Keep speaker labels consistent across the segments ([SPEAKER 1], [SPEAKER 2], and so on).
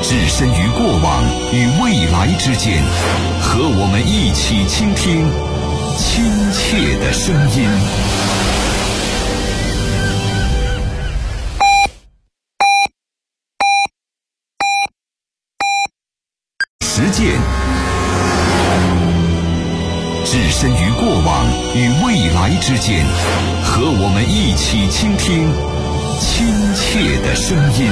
[SPEAKER 1] 置身于过往与未来之间，和我们一起倾听亲切的声音。实践，置身于过往与未来之间，和我们一起倾听亲切的声音。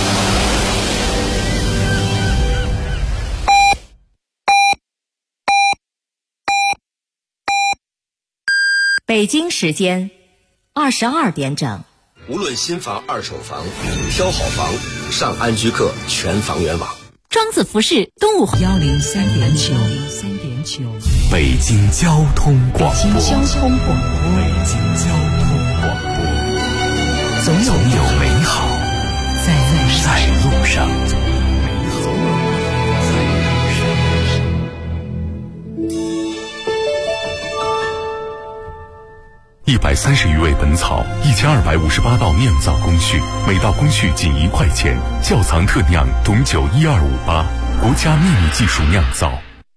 [SPEAKER 2] 北京时间22点整。
[SPEAKER 3] 无论新房、二手房，挑好房上安居客全房源网。
[SPEAKER 2] 庄子服饰东五
[SPEAKER 4] 103.9，
[SPEAKER 1] 北京交通广播，
[SPEAKER 4] 北京交通广播，
[SPEAKER 1] 总有美好在路上。130余味本草，1258道酿造工序，每道工序仅1块钱。窖藏特酿董酒12588，国家秘密技术酿造。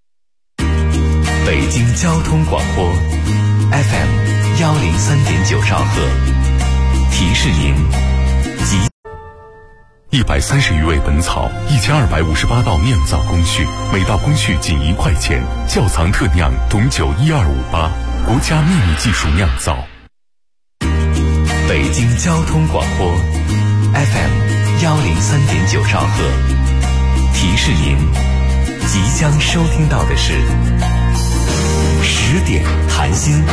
[SPEAKER 1] 北京交通广播 FM 103.9兆赫，提示您130余味本草，1258道酿造工序，每道工序仅1块钱。窖藏特酿董酒12588，国家秘密技术酿造。北京交通广播 FM 103.9兆赫，提示您即将收听到的是10点谈心。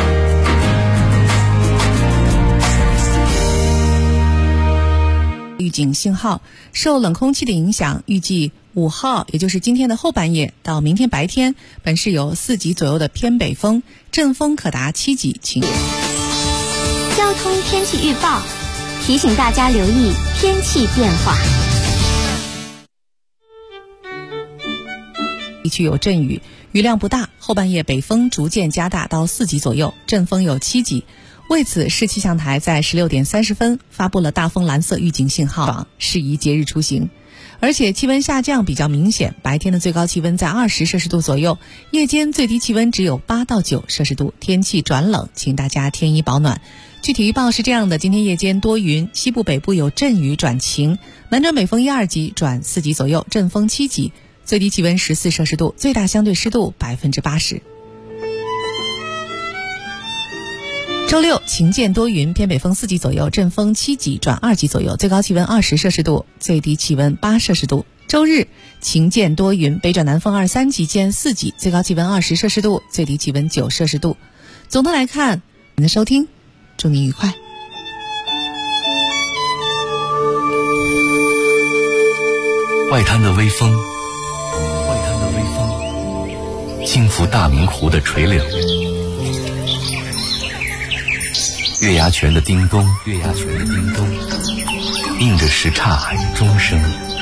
[SPEAKER 5] 预警信号，受冷空气的影响，预计5号，也就是今天的后半夜到明天白天，本市有4级左右的偏北风，阵风可达7级，请
[SPEAKER 6] 交通天气预报提醒大家留意天气变化。
[SPEAKER 5] 地区有阵雨，雨量不大，后半夜北风逐渐加大到4级左右，阵风有7级。为此，市气象台在16点30分发布了大风蓝色预警信号，适宜节日出行。而且气温下降比较明显，白天的最高气温在20摄氏度左右，夜间最低气温只有8到9摄氏度，天气转冷，请大家添衣保暖。具体预报是这样的：今天夜间多云，西部北部有阵雨转晴，南转北风1、2级转4级左右，阵风7级，最低气温14摄氏度，最大相对湿度80%。周六晴间多云，偏北风4级左右，阵风7级转2级左右，最高气温20摄氏度，最低气温8摄氏度。周日晴间多云，北转南风2、3级间4级，最高气温20摄氏度，最低气温9摄氏度。总的来看，您的收听，祝您愉快。
[SPEAKER 1] 外滩的微风，轻拂大明湖的垂柳。月牙泉的叮咚，映着什刹海钟声，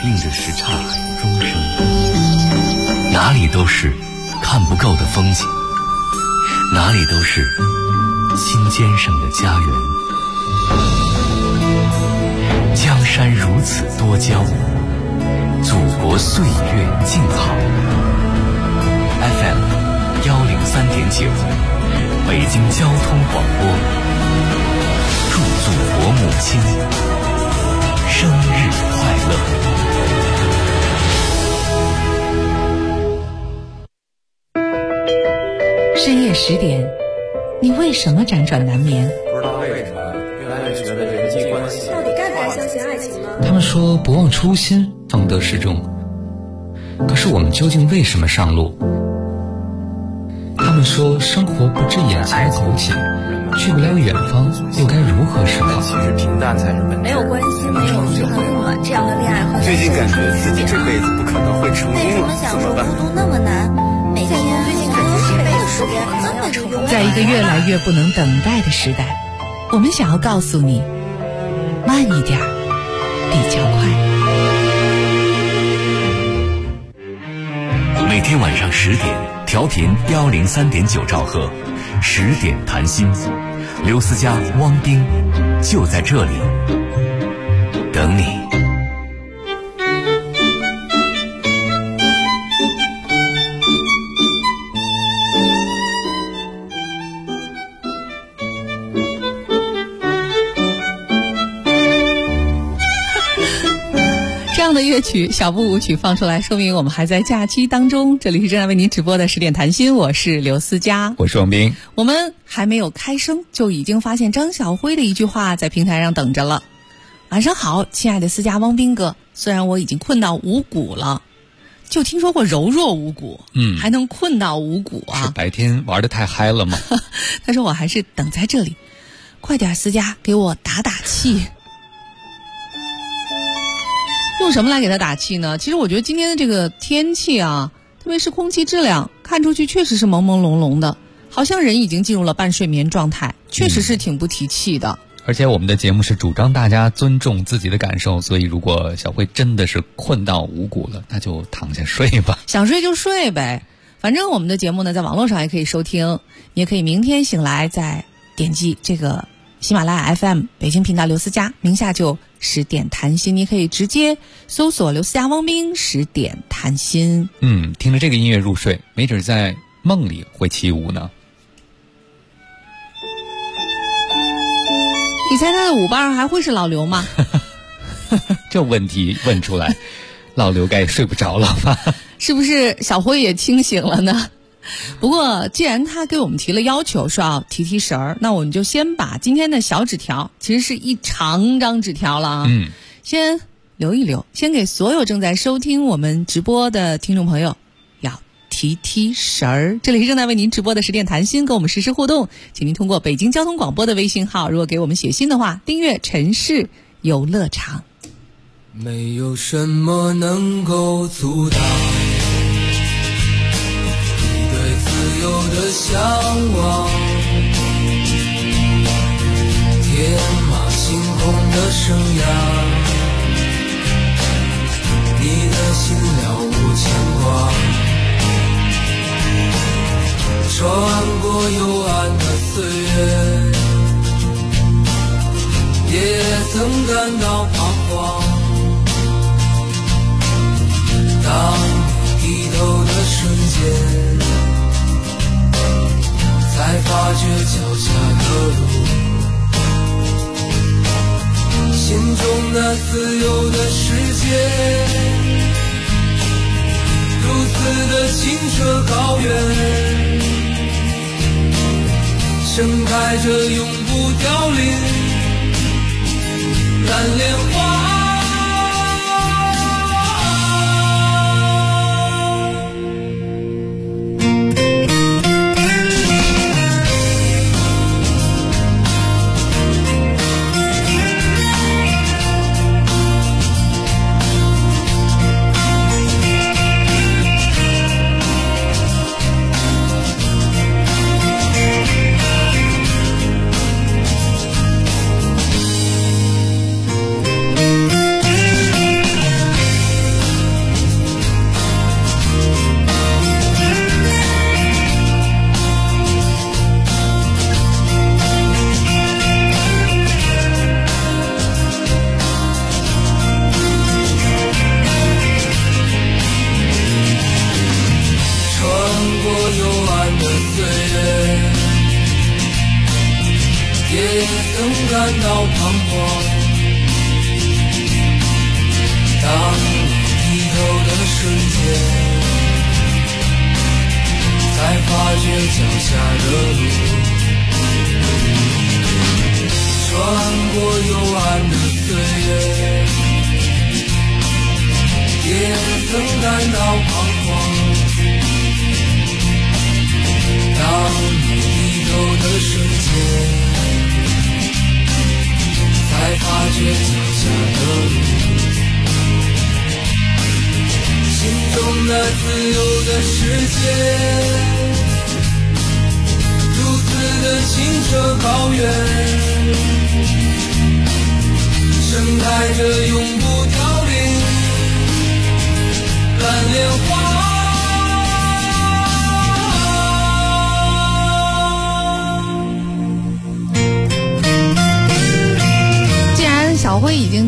[SPEAKER 1] 哪里都是看不够的风景，哪里都是心尖上的家园。江山如此多娇，祖国岁月静好。FM 103.9，北京交通广播。祝祖国母亲生日快乐！
[SPEAKER 5] 深夜10点，你为什么辗转难眠？
[SPEAKER 7] 不知道为什么，越来越觉得人际关系
[SPEAKER 8] 到底该不该相信爱情呢？
[SPEAKER 9] 他们说不忘初心，方得始终。可是我们究竟为什么上路？他们说生活不止眼前苟且，去不了远方，又该如何是好？
[SPEAKER 7] 其实平淡才是本质。
[SPEAKER 8] 没有关系，没有平衡温暖，这样的恋爱会
[SPEAKER 7] 最近感觉自己这辈子不可能会成功了，
[SPEAKER 8] 为什么享受孤独那么难？每天最近感觉是被时间可能要成功。
[SPEAKER 5] 在一个越来越不能等待的时代，我们想要告诉你，慢一点比较快。
[SPEAKER 1] 每天晚上10点，调频103.9兆赫，10点谈心，刘思佳、汪冰就在这里等你。
[SPEAKER 5] 的乐曲小步舞曲放出来，说明我们还在假期当中。这里是正在为您直播的10点谈心，我是刘思佳，
[SPEAKER 9] 我是王斌。
[SPEAKER 5] 我们还没有开声，就已经发现张晓辉的一句话在平台上等着了。晚上好，亲爱的思佳汪斌哥，虽然我已经困到五谷了，就听说过柔弱五谷，还能困到五谷啊？
[SPEAKER 9] 是白天玩得太嗨了吗？
[SPEAKER 5] 他说我还是等在这里，快点思佳给我打打气。用什么来给他打气呢？其实我觉得今天的这个天气啊，特别是空气质量，看出去确实是朦朦胧胧的，好像人已经进入了半睡眠状态，确实是挺不提气的。
[SPEAKER 9] 而且我们的节目是主张大家尊重自己的感受，所以如果小慧真的是困到五谷了，那就躺下睡吧。
[SPEAKER 5] 想睡就睡呗，反正我们的节目呢，在网络上也可以收听，你也可以明天醒来再点击这个喜马拉雅 FM 北京频道刘思佳，名下就10点谈心，你可以直接搜索刘思佳汪斌10点谈心。
[SPEAKER 9] 听着这个音乐入睡，没准在梦里会起舞呢。
[SPEAKER 5] 你猜他的舞伴还会是老刘吗？
[SPEAKER 9] 这问题问出来，老刘该睡不着了吧？
[SPEAKER 5] 是不是小辉也清醒了呢？不过既然他给我们提了要求说要提神儿，那我们就先把今天的小纸条，其实是一长张纸条了啊，先留一留，先给所有正在收听我们直播的听众朋友要提神儿。这里是正在为您直播的10点谈心，跟我们实时互动，请您通过北京交通广播的微信号，如果给我们写信的话，订阅城市游乐场。
[SPEAKER 4] 没有什么能够阻挡你对自由的向往，天马行空的生涯，你的心了无牵挂，穿过幽暗的岁月，也曾感到彷徨。当你低头的瞬间，才发觉脚下的路，心中那自由的世界，如此的清澈高远，盛开着永不凋零蓝莲花。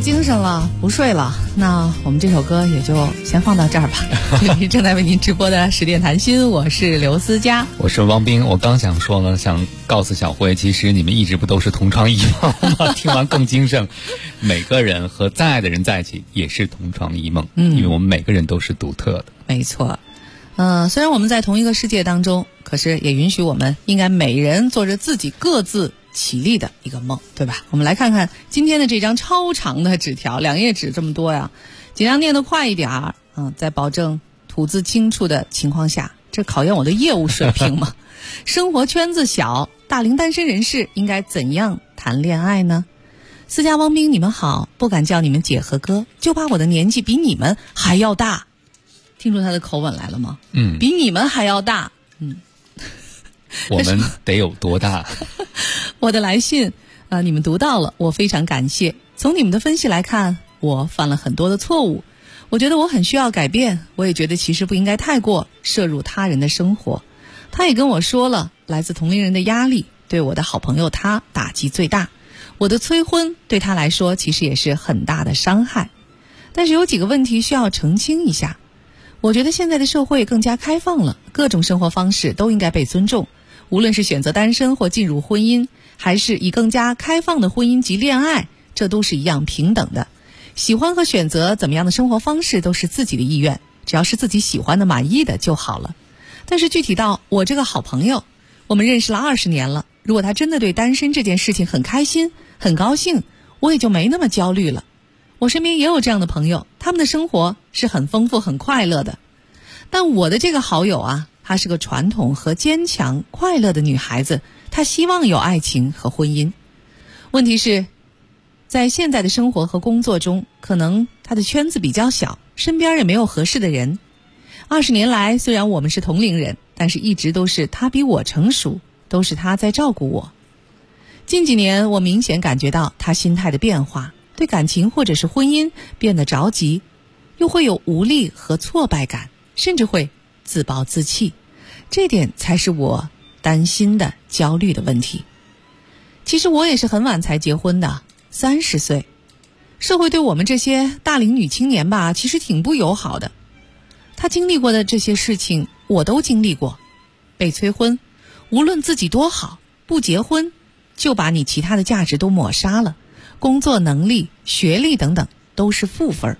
[SPEAKER 5] 精神了，不睡了，那我们这首歌也就先放到这儿吧。这里正在为您直播的10点谈心，我是刘思佳，
[SPEAKER 9] 我是汪斌。我刚想说呢，想告诉小慧，其实你们一直不都是同床异梦吗？听完更精神。每个人和再爱的人在一起也是同床异梦，因为我们每个人都是独特的。
[SPEAKER 5] 没错。虽然我们在同一个世界当中，可是也允许我们应该每人做着自己各自起立的一个梦，对吧？我们来看看今天的这张超长的纸条，2页纸这么多呀，尽量念得快一点儿，在保证吐字清楚的情况下，这考验我的业务水平吗？生活圈子小，大龄单身人士应该怎样谈恋爱呢？思佳、汪斌，你们好，不敢叫你们姐和哥，就怕我的年纪比你们还要大。听出他的口吻来了吗？比你们还要大。
[SPEAKER 9] 我们得有多大？
[SPEAKER 5] 我的来信你们读到了，我非常感谢。从你们的分析来看，我犯了很多的错误，我觉得我很需要改变，我也觉得其实不应该太过涉入他人的生活。他也跟我说了，来自同龄人的压力对我的好朋友他打击最大，我的催婚对他来说其实也是很大的伤害。但是有几个问题需要澄清一下。我觉得现在的社会更加开放了，各种生活方式都应该被尊重，无论是选择单身或进入婚姻，还是以更加开放的婚姻及恋爱，这都是一样平等的。喜欢和选择怎么样的生活方式都是自己的意愿，只要是自己喜欢的满意的就好了。但是具体到我这个好朋友，我们认识了20年了，如果他真的对单身这件事情很开心很高兴，我也就没那么焦虑了。我身边也有这样的朋友，他们的生活是很丰富很快乐的。但我的这个好友啊，她是个传统和坚强快乐的女孩子，她希望有爱情和婚姻。问题是在现在的生活和工作中，可能她的圈子比较小，身边也没有合适的人。20年来，虽然我们是同龄人，但是一直都是她比我成熟，都是她在照顾我。近几年我明显感觉到她心态的变化，对感情或者是婚姻变得着急，又会有无力和挫败感，甚至会自暴自弃，这点才是我担心的焦虑的问题。其实我也是很晚才结婚的，30岁。社会对我们这些大龄女青年吧，其实挺不友好的。她经历过的这些事情我都经历过，被催婚，无论自己多好，不结婚就把你其他的价值都抹杀了，工作能力、学历等等都是负分。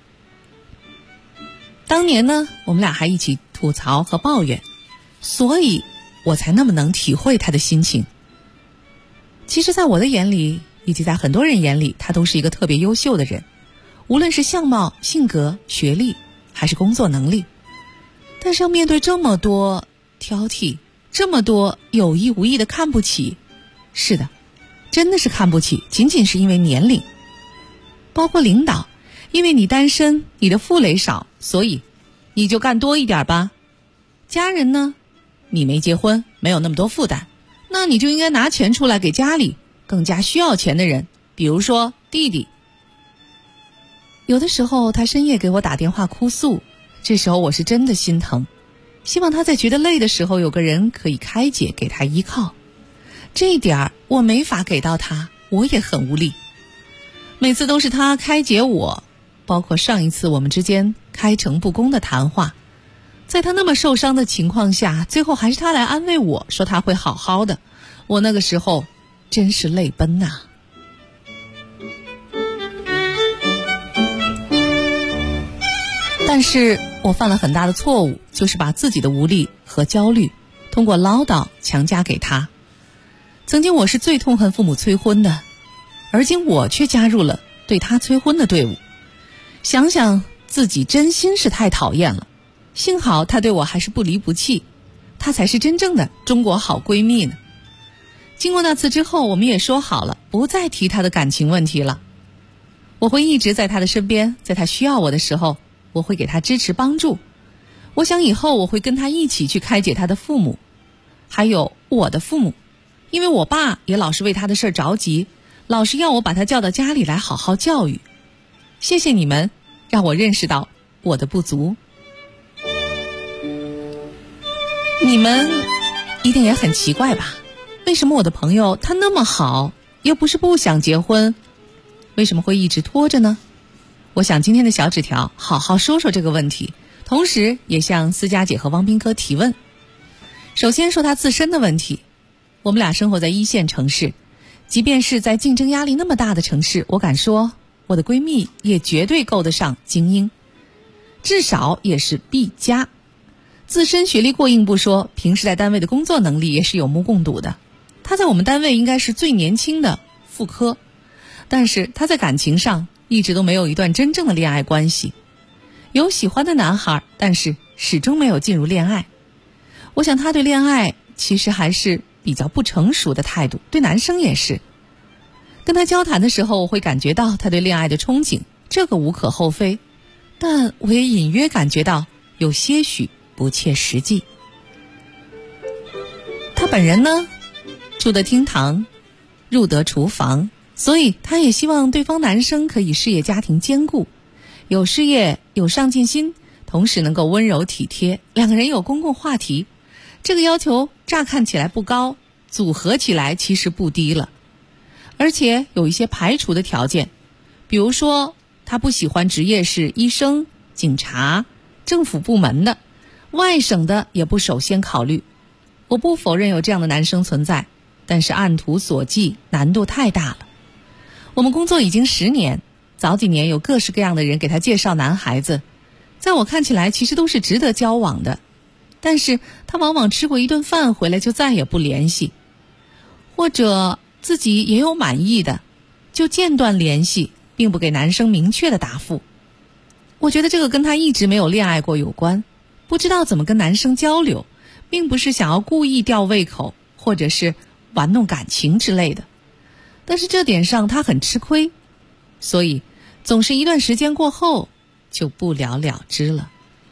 [SPEAKER 5] 当年呢，我们俩还一起吐槽和抱怨，所以我才那么能体会他的心情。其实在我的眼里，以及在很多人眼里，他都是一个特别优秀的人，无论是相貌、性格、学历还是工作能力。但是要面对这么多挑剔，这么多有意无意的看不起，是的，真的是看不起，仅仅是因为年龄。包括领导，因为你单身，你的负累少，所以你就干多一点吧。家人呢，你没结婚，没有那么多负担，那你就应该拿钱出来给家里更加需要钱的人，比如说弟弟。有的时候他深夜给我打电话哭诉，这时候我是真的心疼，希望他在觉得累的时候有个人可以开解，给他依靠。这一点我没法给到他，我也很无力。每次都是他开解我，包括上一次我们之间开诚布公的谈话，在他那么受伤的情况下，最后还是他来安慰我，说他会好好的。我那个时候真是泪奔呐。但是我犯了很大的错误，就是把自己的无力和焦虑通过唠叨强加给他。曾经我是最痛恨父母催婚的，而今我却加入了对他催婚的队伍。想想自己真心是太讨厌了，幸好他对我还是不离不弃，他才是真正的中国好闺蜜呢。经过那次之后，我们也说好了，不再提他的感情问题了。我会一直在他的身边，在他需要我的时候，我会给他支持帮助。我想以后我会跟他一起去开解他的父母，还有我的父母，因为我爸也老是为他的事着急，老是要我把他叫到家里来好好教育。谢谢你们，让我认识到我的不足。你们一定也很奇怪吧？为什么我的朋友他那么好，又不是不想结婚， 为什么会一直拖着呢？我想今天的小纸条好好说说这个问题，同时也向思佳姐和汪斌哥提问。首先说他自身的问题，我们俩生活在一线城市，即便是在竞争压力那么大的城市，我敢说我的闺蜜也绝对够得上精英，至少也是 B+。自身学历过硬不说，平时在单位的工作能力也是有目共睹的。她在我们单位应该是最年轻的副科，但是她在感情上一直都没有一段真正的恋爱关系，有喜欢的男孩，但是始终没有进入恋爱。我想她对恋爱其实还是比较不成熟的态度，对男生也是。跟她交谈的时候，我会感觉到她对恋爱的憧憬，这个无可厚非，但我也隐约感觉到有些许不切实际。她本人呢，住得厅堂，入得厨房，所以她也希望对方男生可以事业家庭兼顾，有事业有上进心，同时能够温柔体贴，两个人有公共话题。这个要求乍看起来不高，组合起来其实不低了。而且有一些排除的条件，比如说他不喜欢职业是医生、警察、政府部门的，外省的也不首先考虑。我不否认有这样的男生存在，但是按图索骥，难度太大了。我们工作已经10年，早几年有各式各样的人给他介绍男孩子，在我看起来其实都是值得交往的，但是他往往吃过一顿饭回来就再也不联系，或者自己也有满意的，就间断联系，并不给男生明确的答复。我觉得这个跟他一直没有恋爱过有关，不知道怎么跟男生交流，并不是想要故意吊胃口，或者是玩弄感情之类的。但是这点上他很吃亏，所以总是一段时间过后就不了了之了。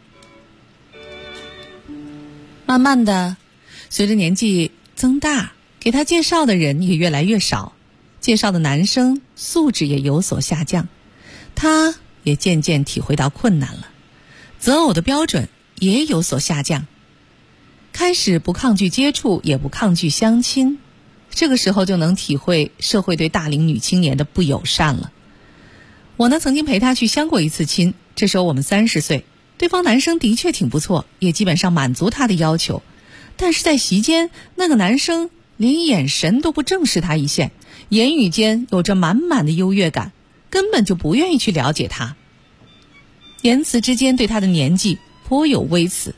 [SPEAKER 5] 慢慢的，随着年纪增大，给他介绍的人也越来越少，介绍的男生素质也有所下降，他也渐渐体会到困难了，择偶的标准也有所下降，开始不抗拒接触，也不抗拒相亲，这个时候就能体会社会对大龄女青年的不友善了。我呢，曾经陪他去相过一次亲，这时候我们30岁，对方男生的确挺不错，也基本上满足他的要求，但是在席间，那个男生连眼神都不正视他一线，言语间有着满满的优越感，根本就不愿意去了解他，言辞之间对他的年纪颇有微词。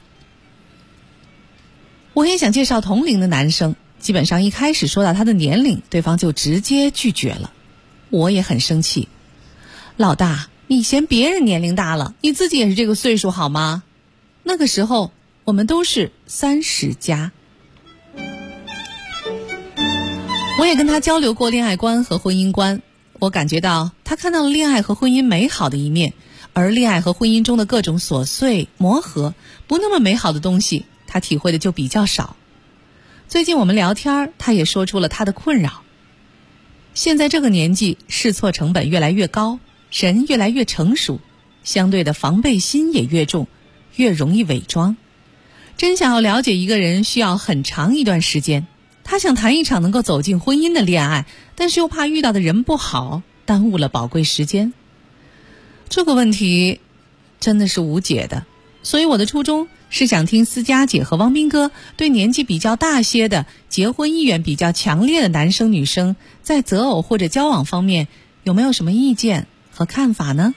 [SPEAKER 5] 我也想介绍同龄的男生，基本上一开始说到他的年龄，对方就直接拒绝了。我也很生气，老大，你嫌别人年龄大了，你自己也是这个岁数好吗？那个时候我们都是30+。我也跟他交流过恋爱观和婚姻观，我感觉到他看到了恋爱和婚姻美好的一面，而恋爱和婚姻中的各种琐碎磨合，不那么美好的东西，他体会的就比较少。最近我们聊天，他也说出了他的困扰。现在这个年纪，试错成本越来越高，人越来越成熟，相对的防备心也越重，越容易伪装。真想要了解一个人需要很长一段时间，他想谈一场能够走进婚姻的恋爱，但是又怕遇到的人不好，耽误了宝贵时间。这个问题真的是无解的，所以我的初衷是想听思佳姐和汪斌哥对年纪比较大些的、结婚意愿比较强烈的男生女生，在择偶或者交往方面有没有什么意见和看法呢？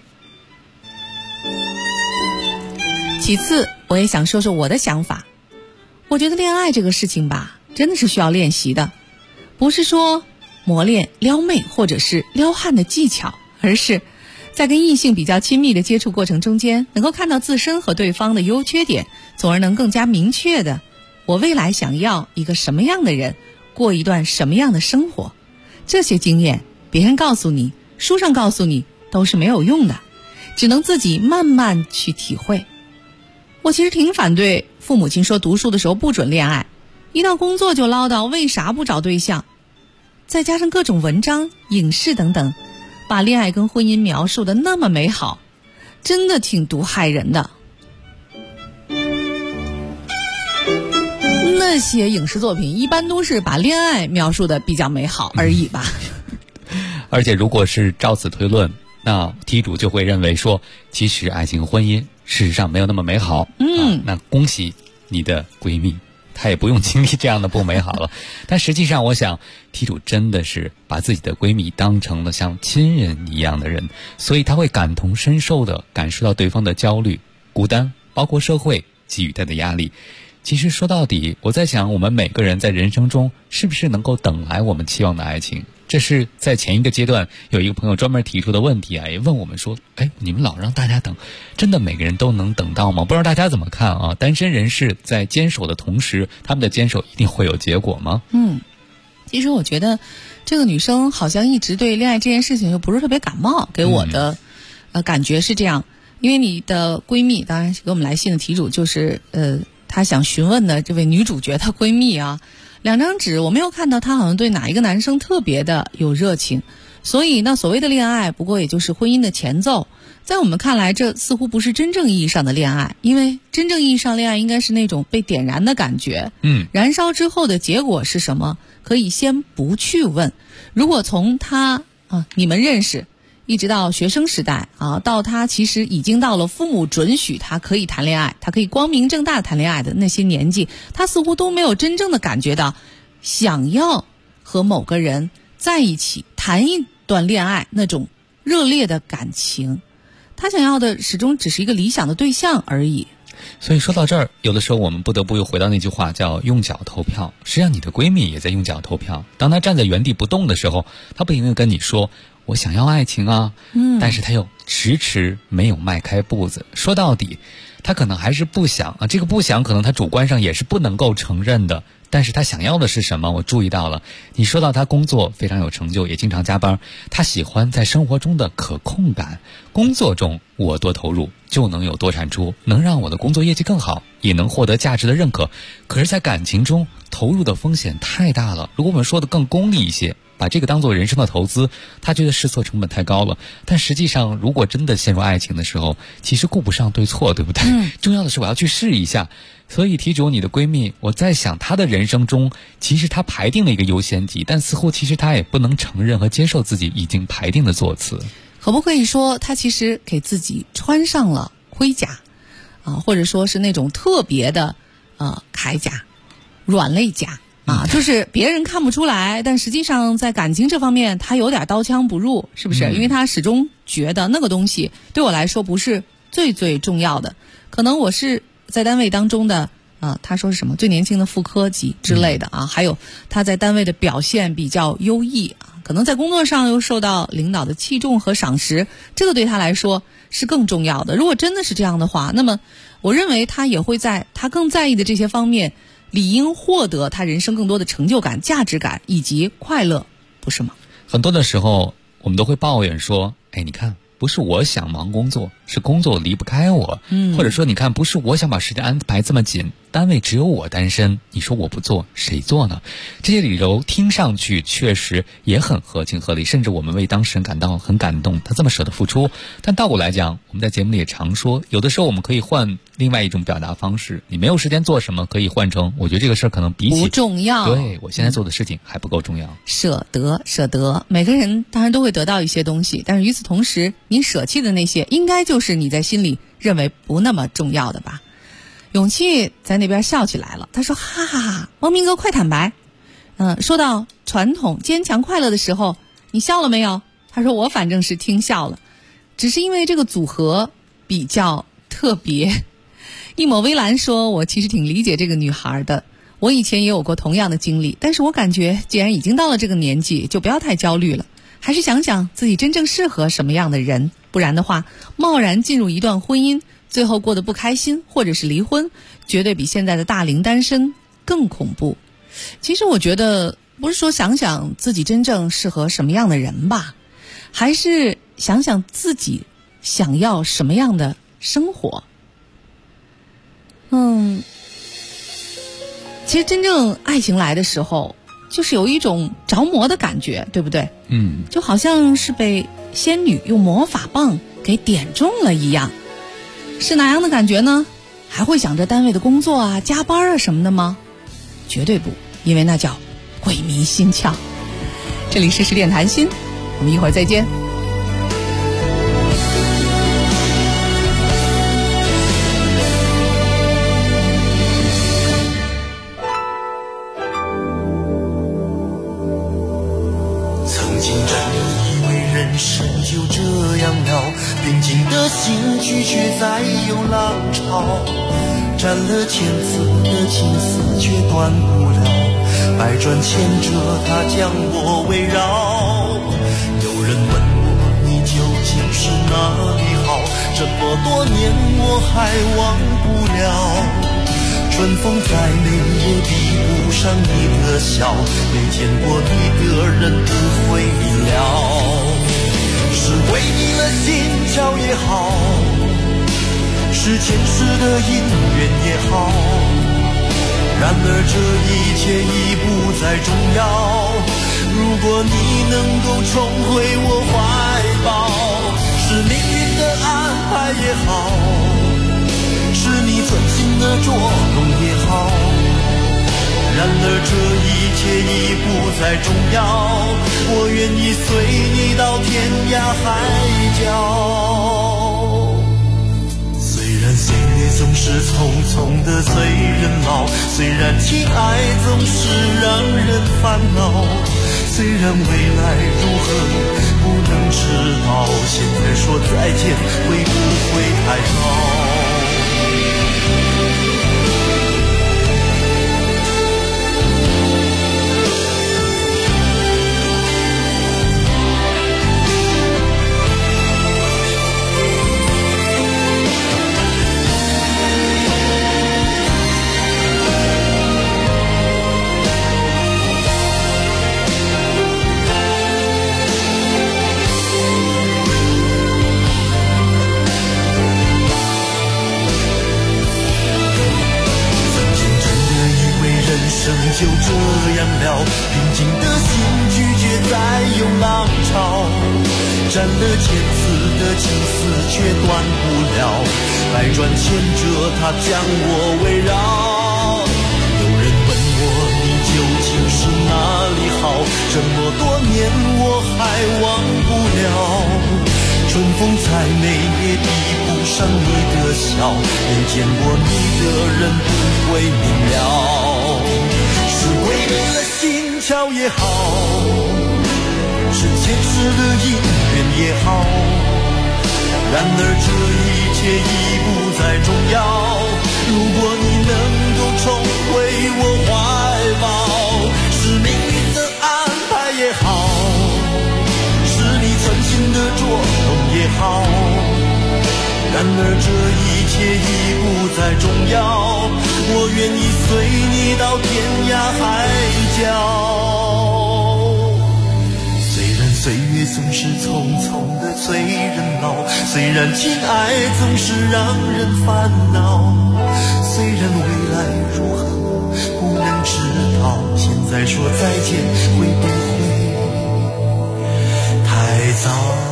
[SPEAKER 5] 其次，我也想说说我的想法。我觉得恋爱这个事情吧，真的是需要练习的，不是说磨练撩妹或者是撩汉的技巧，而是在跟异性比较亲密的接触过程中间，能够看到自身和对方的优缺点，从而能更加明确的，我未来想要一个什么样的人，过一段什么样的生活。这些经验，别人告诉你，书上告诉你，都是没有用的，只能自己慢慢去体会。我其实挺反对父母亲说读书的时候不准恋爱，一到工作就唠叨为啥不找对象，再加上各种文章、影视等等，把恋爱跟婚姻描述的那么美好，真的挺毒害人的。那些影视作品一般都是把恋爱描述的比较美好而已吧。
[SPEAKER 10] 而且如果是照此推论，那题主就会认为说，其实爱情婚姻事实上没有那么美好。那恭喜你的闺蜜，她也不用经历这样的不美好了。但实际上我想，题主真的是把自己的闺蜜当成了像亲人一样的人，所以她会感同身受地感受到对方的焦虑、孤单，包括社会给予她的压力。其实说到底，我在想，我们每个人在人生中是不是能够等来我们期望的爱情？这是在前一个阶段有一个朋友专门提出的问题啊，也问我们说，你们老让大家等，真的每个人都能等到吗？不知道大家怎么看啊？单身人士在坚守的同时，他们的坚守一定会有结果吗？
[SPEAKER 5] 其实我觉得这个女生好像一直对恋爱这件事情就不是特别感冒，给我的感觉是这样。因为你的闺蜜，当然给我们来信的题主就是她想询问的这位女主角她闺蜜啊，两张纸我没有看到她好像对哪一个男生特别的有热情，所以那所谓的恋爱不过也就是婚姻的前奏。在我们看来，这似乎不是真正意义上的恋爱，因为真正意义上恋爱应该是那种被点燃的感觉。燃烧之后的结果是什么？可以先不去问。如果从你们认识一直到学生时代到他其实已经到了父母准许他可以谈恋爱，他可以光明正大的谈恋爱的那些年纪，他似乎都没有真正的感觉到想要和某个人在一起谈一段恋爱那种热烈的感情，他想要的始终只是一个理想的对象而已。
[SPEAKER 10] 所以说到这儿，有的时候我们不得不又回到那句话，叫用脚投票。实际上你的闺蜜也在用脚投票。当她站在原地不动的时候，她不一定跟你说我想要爱情啊，但是她又迟迟没有迈开步子。说到底，她可能还是不想啊，这个不想可能她主观上也是不能够承认的。但是他想要的是什么？我注意到了，你说到他工作非常有成就，也经常加班，他喜欢在生活中的可控感。工作中我多投入就能有多产出，能让我的工作业绩更好，也能获得价值的认可。可是在感情中投入的风险太大了，如果我们说的更功利一些，把这个当做人生的投资，他觉得试错成本太高了。但实际上如果真的陷入爱情的时候，其实顾不上对错，对不对？重要的是我要去试一下。所以题主你的闺蜜，我在想她的人生中其实她排定了一个优先级，但似乎其实她也不能承认和接受自己已经排定的座次。
[SPEAKER 5] 可不可以说她其实给自己穿上了盔甲或者说是那种特别的铠甲、软肋甲就是别人看不出来，但实际上在感情这方面她有点刀枪不入，是不是？因为她始终觉得那个东西对我来说不是最最重要的。可能我是在单位当中的他说是什么最年轻的副科级之类的还有他在单位的表现比较优异可能在工作上又受到领导的器重和赏识，这个对他来说是更重要的。如果真的是这样的话，那么我认为他也会在他更在意的这些方面理应获得他人生更多的成就感、价值感以及快乐，不是吗？
[SPEAKER 10] 很多的时候我们都会抱怨说，你看不是我想忙工作，是工作离不开我。或者说你看，不是我想把时间安排这么紧，单位只有我单身，你说我不做谁做呢？这些理由听上去确实也很合情合理，甚至我们为当事人感到很感动，他这么舍得付出。但倒过来讲，我们在节目里也常说，有的时候我们可以换另外一种表达方式，你没有时间做什么，可以换成我觉得这个事儿可能比起
[SPEAKER 5] 不重要，
[SPEAKER 10] 对我现在做的事情还不够重要。
[SPEAKER 5] 舍得，每个人当然都会得到一些东西，但是与此同时，你舍弃的那些应该就是你在心里认为不那么重要的吧。勇气在那边笑起来了，他说哈哈哈，汪明哥快坦白。说到传统坚强快乐的时候，你笑了没有？他说我反正是听笑了，只是因为这个组合比较特别。一抹微蓝说，我其实挺理解这个女孩的，我以前也有过同样的经历，但是我感觉既然已经到了这个年纪，就不要太焦虑了，还是想想自己真正适合什么样的人，不然的话贸然进入一段婚姻，最后过得不开心或者是离婚，绝对比现在的大龄单身更恐怖。其实我觉得不是说想想自己真正适合什么样的人吧，还是想想自己想要什么样的生活。其实真正爱情来的时候，就是有一种着魔的感觉，对不对？就好像是被仙女用魔法棒给点中了一样。是哪样的感觉呢？还会想着单位的工作啊、加班啊什么的吗？绝对不，因为那叫鬼迷心窍。这里是10点谈心， 我们一会儿再见。
[SPEAKER 11] 曾经真以为人生就这样了，平静的心拒绝再有浪潮，斩了千次的情丝却断不了，百转千折它将我围绕。有人问我你究竟是哪里好，这么多年我还忘不了，春风再美也比不上你的笑，没见过你的人不会明了。是为你了心跳也好，是前世的因缘也好，然而这一切已不再重要。如果你能够重回我怀抱，是命运的安排也好，是你存心的捉弄也好，然而这一切已不再重要。我愿意随你到天涯海角。虽然岁月总是匆匆的随人老，虽然情爱总是让人烦恼，虽然未来如何不能知道，现在说再见会不会太早？就这样了，平静的心拒绝再有浪潮，斩了千次的情丝却断不了，百转千折它将我围绕。有人问我你究竟是哪里好，这么多年我还忘不了，春风再美也比不上你的笑，没见过你的人不会明了。是为你了心跳也好，是前世的因缘也好，然而这一切已不再重要。如果你能够重回我怀抱，是命运的安排也好，是你存心的捉弄也好，然而这一切已不再重要。我愿意随你到天涯海角。虽然岁月总是匆匆的催人老，虽然情爱总是让人烦恼，虽然未来如何不能知道，现在说再见会不会太早？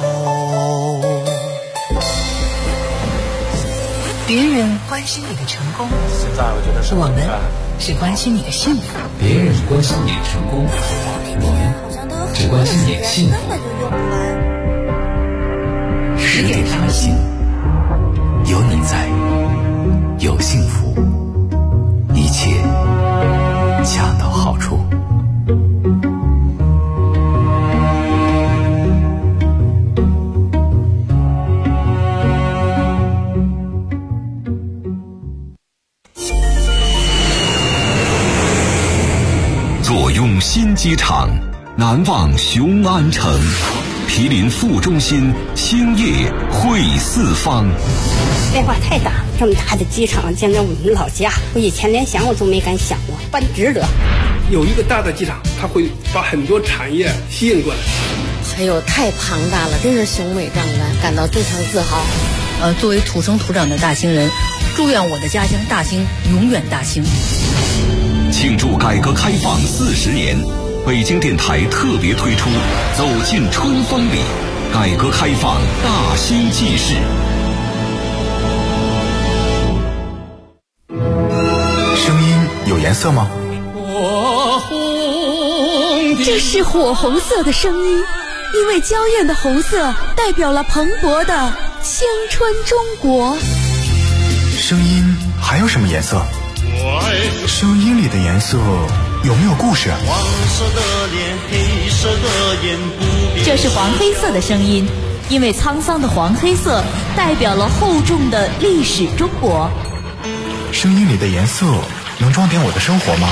[SPEAKER 12] 别人关心你的成功，
[SPEAKER 7] 现在我觉得
[SPEAKER 12] 我们是关心你的幸福。
[SPEAKER 9] 别人关心你的成功，我们只关心你的幸福。
[SPEAKER 1] 10点上心，有你在，有幸福，一切恰到好处。
[SPEAKER 13] 坐拥新机场，难忘雄安城，毗邻副中心，兴业汇四方。
[SPEAKER 14] 变化太大，这么大的机场建在我们老家，我以前连想我都没敢想过，办值得。
[SPEAKER 15] 有一个大的机场，它会把很多产业吸引过来。
[SPEAKER 16] 还有太庞大了，真是雄伟壮观，感到非常自豪。作为土生土长的大兴人，祝愿我的家乡大兴永远大兴。
[SPEAKER 13] 庆祝改革开放40年，北京电台特别推出《走进春风里》，改革开放大兴纪事。
[SPEAKER 7] 声音有颜色吗？
[SPEAKER 6] 这是火红色的声音，
[SPEAKER 17] 因为娇艳的红色代表了蓬勃的青春中国。
[SPEAKER 7] 声音还有什么颜色？声音里的颜色有没有故事？
[SPEAKER 11] 黄色的脸，黑色的眼，不变。
[SPEAKER 2] 这是黄黑色的声音，因为沧桑的黄黑色代表了厚重的历史中国。
[SPEAKER 7] 声音里的颜色能装点我的生活吗？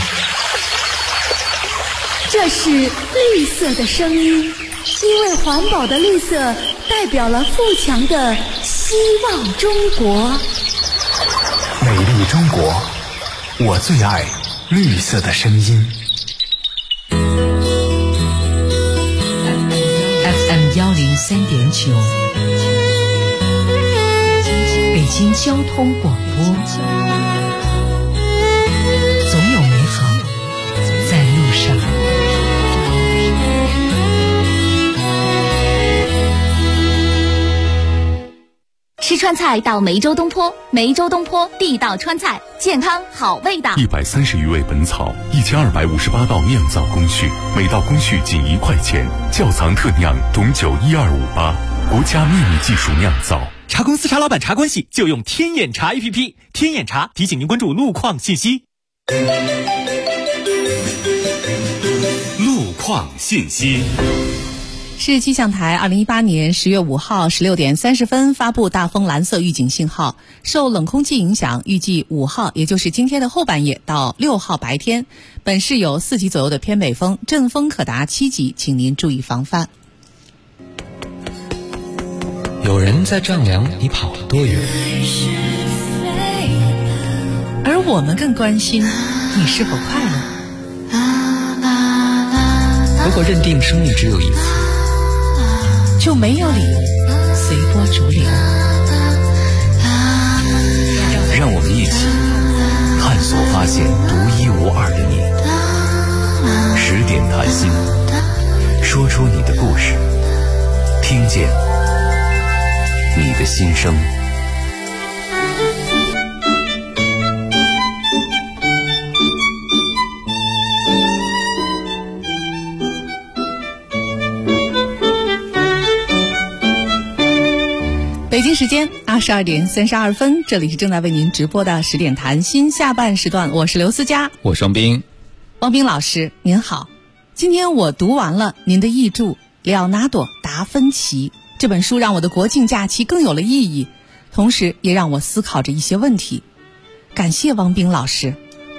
[SPEAKER 17] 这是绿色的声音，因为环保的绿色代表了富强的希望中国。
[SPEAKER 7] 美丽中国，我最爱绿色的声音。
[SPEAKER 12] FM 103.9，北京交通广播，总有美好在路上。
[SPEAKER 2] 吃川菜到梅州东坡，梅州东坡地道川菜，健康好味道。
[SPEAKER 18] 130余味本草，1258道酿造工序，每道工序仅1块钱。窖藏特酿董酒12588，国家秘密技术酿造。
[SPEAKER 19] 茶公司茶老板茶关系就用天眼茶 APP， 天眼茶提醒您关注路况信息。
[SPEAKER 1] 路况信息。
[SPEAKER 5] 市气象台2018年10月5号16点30分发布大风蓝色预警信号，受冷空气影响，预计5号也就是今天的后半夜到6号白天，本市有4级左右的偏北风，阵风可达7级，请您注意防范。
[SPEAKER 9] 有人在丈量你跑了多远，
[SPEAKER 5] 而我们更关心你是否快乐。
[SPEAKER 9] 如果认定生命只有一次，
[SPEAKER 5] 就没有理由随波逐流。
[SPEAKER 1] 让我们一起探索发现独一无二的你。10点谈心，说出你的故事，听见你的心声。
[SPEAKER 5] 北京时间22点32分，这里是正在为您直播的10点谈心下半时段，我是刘思佳，
[SPEAKER 10] 我是王斌。
[SPEAKER 5] 王斌老师您好，今天我读完了您的译著《了拿朵·达芬奇》这本书，让我的国庆假期更有了意义，同时也让我思考着一些问题。感谢王斌老师。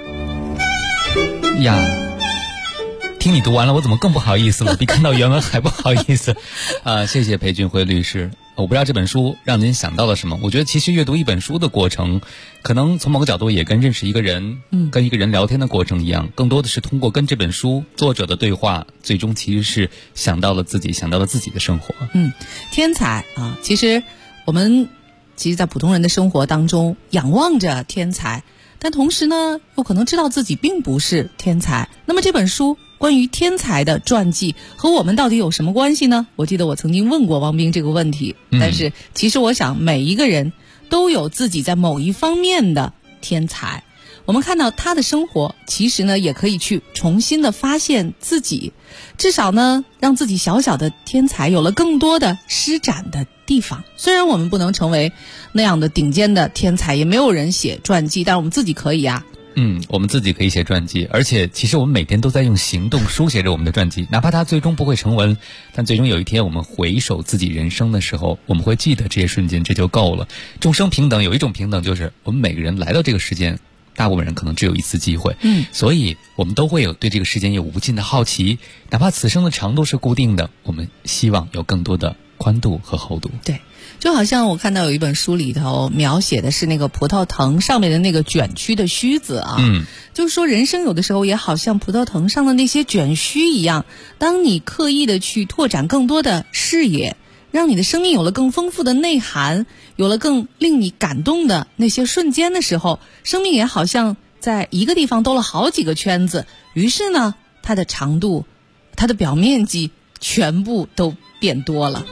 [SPEAKER 10] 呀，听你读完了，我怎么更不好意思了？比看到原文还不好意思。谢谢裴俊辉律师。我不知道这本书让您想到了什么。我觉得其实阅读一本书的过程，可能从某个角度也跟认识一个人，跟一个人聊天的过程一样，更多的是通过跟这本书作者的对话，最终其实是想到了自己的生活。
[SPEAKER 5] 天才啊，其实我们在普通人的生活当中仰望着天才，但同时呢，又可能知道自己并不是天才。那么这本书关于天才的传记和我们到底有什么关系呢？我记得我曾经问过王斌这个问题，但是其实我想每一个人都有自己在某一方面的天才。我们看到他的生活，其实呢也可以去重新的发现自己，至少呢让自己小小的天才有了更多的施展的地方。虽然我们不能成为那样的顶尖的天才，也没有人写传记，但我们自己可以啊。
[SPEAKER 10] 我们自己可以写传记，而且其实我们每天都在用行动书写着我们的传记，哪怕它最终不会成文，但最终有一天我们回首自己人生的时候，我们会记得这些瞬间，这就够了。众生平等，有一种平等就是我们每个人来到这个世间，大部分人可能只有一次机会，所以我们都会有对这个世间有无尽的好奇，哪怕此生的长度是固定的，我们希望有更多的宽度和厚度。
[SPEAKER 5] 对，就好像我看到有一本书里头描写的是那个葡萄藤上面的那个卷曲的须子啊，就是说人生有的时候也好像葡萄藤上的那些卷须一样，当你刻意的去拓展更多的视野，让你的生命有了更丰富的内涵，有了更令你感动的那些瞬间的时候，生命也好像在一个地方兜了好几个圈子，于是呢它的长度，它的表面积全部都变多了。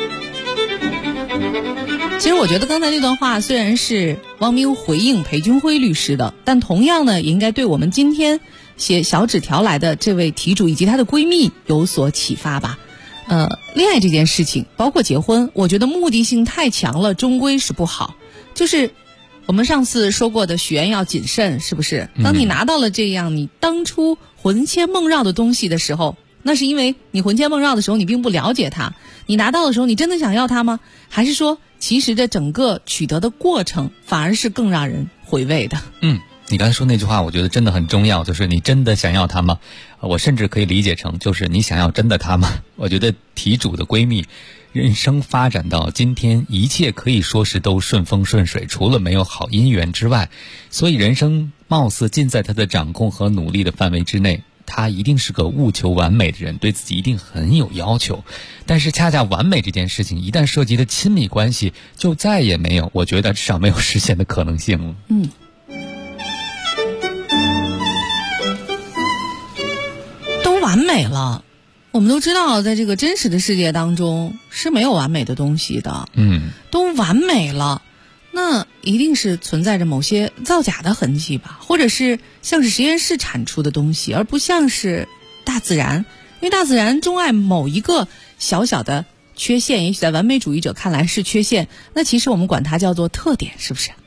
[SPEAKER 5] 其实我觉得刚才那段话虽然是汪明回应裴军辉律师的，但同样呢也应该对我们今天写小纸条来的这位题主以及她的闺蜜有所启发吧。 恋爱这件事情，包括结婚，我觉得目的性太强了，终归是不好。就是我们上次说过的许愿要谨慎，是不是？当你拿到了这样你当初魂牵梦绕的东西的时候，那是因为你魂牵梦绕的时候你并不了解它，你拿到的时候你真的想要它吗？还是说其实这整个取得的过程反而是更让人回味的？
[SPEAKER 10] 你刚才说那句话我觉得真的很重要，就是你真的想要它吗？我甚至可以理解成就是你想要真的它吗？我觉得题主的闺蜜人生发展到今天，一切可以说是都顺风顺水，除了没有好姻缘之外，所以人生貌似尽在她的掌控和努力的范围之内。她一定是个务求完美的人，对自己一定很有要求，但是恰恰完美这件事情一旦涉及的亲密关系，就再也没有，我觉得至少没有实现的可能性了。
[SPEAKER 5] 都完美了，我们都知道在这个真实的世界当中是没有完美的东西的。都完美了，那一定是存在着某些造假的痕迹吧，或者是像是实验室产出的东西，而不像是大自然。因为大自然钟爱某一个小小的缺陷，也许在完美主义者看来是缺陷，那其实我们管它叫做特点，是不是？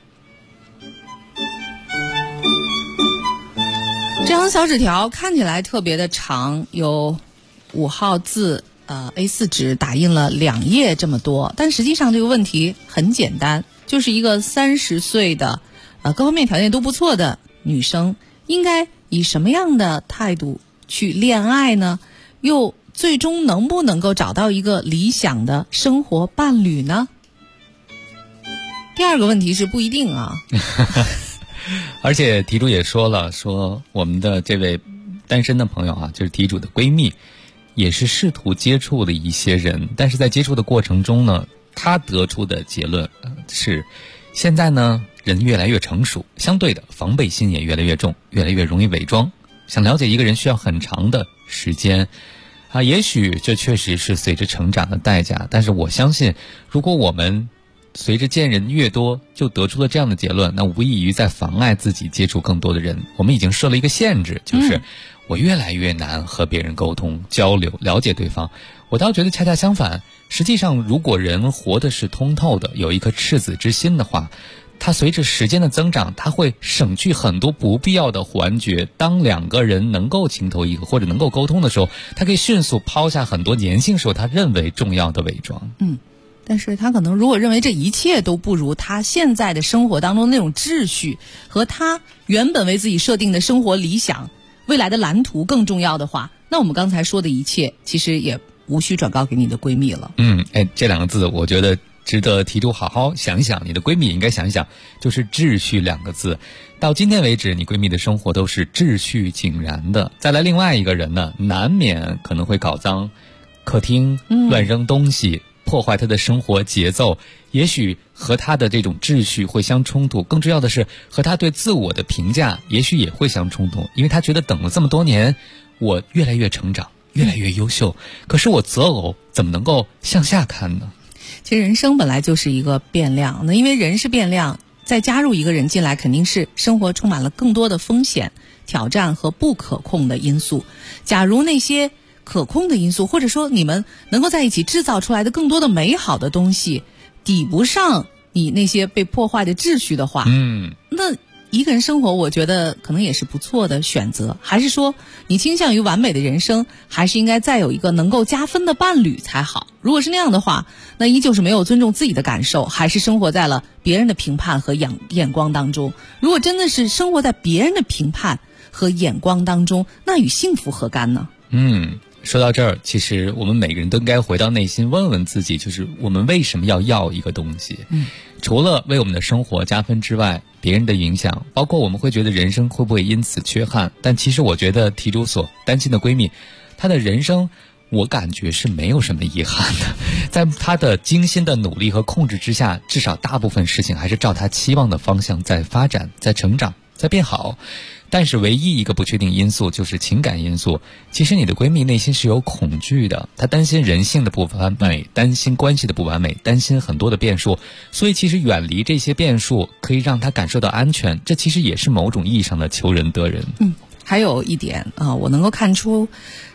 [SPEAKER 5] 这张小纸条看起来特别的长，有5号字，A4 纸打印了2页这么多，但实际上这个问题很简单，就是一个30岁的各方面条件都不错的女生，应该以什么样的态度去恋爱呢？又最终能不能够找到一个理想的生活伴侣呢？第二个问题是不一定啊。
[SPEAKER 10] 而且题主也说了，说我们的这位单身的朋友啊，就是题主的闺蜜，也是试图接触了一些人，但是在接触的过程中呢，她得出的结论是，现在呢人越来越成熟，相对的防备心也越来越重，越来越容易伪装，想了解一个人需要很长的时间啊。也许这确实是随着成长的代价，但是我相信如果我们随着见人越多就得出了这样的结论，那无异于在妨碍自己接触更多的人。我们已经设了一个限制，就是我越来越难和别人沟通交流了解对方。我倒觉得恰恰相反，实际上如果人活的是通透的，有一颗赤子之心的话，他随着时间的增长，他会省去很多不必要的环节。当2个人能够情投意合或者能够沟通的时候，他可以迅速抛下很多年轻时候他认为重要的伪装。
[SPEAKER 5] 但是他可能如果认为这一切都不如他现在的生活当中那种秩序和他原本为自己设定的生活理想未来的蓝图更重要的话，那我们刚才说的一切其实也无需转告给你的闺蜜了。
[SPEAKER 10] 这2个字我觉得值得题主好好想一想，你的闺蜜应该想一想，就是秩序2个字。到今天为止，你闺蜜的生活都是秩序井然的。再来另外一个人呢，难免可能会搞脏客厅，乱扔东西，破坏她的生活节奏，也许和她的这种秩序会相冲突，更重要的是和她对自我的评价也许也会相冲突，因为她觉得等了这么多年，我越来越成长，越来越优秀，可是我择偶怎么能够向下看呢？
[SPEAKER 5] 其实人生本来就是一个变量，那因为人是变量，再加入一个人进来，肯定是生活充满了更多的风险、挑战和不可控的因素。假如那些可控的因素，或者说你们能够在一起制造出来的更多的美好的东西抵不上你那些被破坏的秩序的话，那一个人生活我觉得可能也是不错的选择。还是说你倾向于完美的人生，还是应该再有一个能够加分的伴侣才好？如果是那样的话，那依旧是没有尊重自己的感受，还是生活在了别人的评判和眼光当中。如果真的是生活在别人的评判和眼光当中，那与幸福何干呢？
[SPEAKER 10] 说到这儿，其实我们每个人都应该回到内心问问自己，就是我们为什么要一个东西？除了为我们的生活加分之外，别人的影响，包括我们会觉得人生会不会因此缺憾，但其实我觉得题主所担心的闺蜜，她的人生我感觉是没有什么遗憾的，在她的精心的努力和控制之下，至少大部分事情还是照她期望的方向在发展，在成长，在变好。但是唯一一个不确定因素就是情感因素。其实你的闺蜜内心是有恐惧的，她担心人性的不完美，担心关系的不完美，担心很多的变数。所以其实远离这些变数可以让她感受到安全，这其实也是某种意义上的求人得人。
[SPEAKER 5] 还有一点我能够看出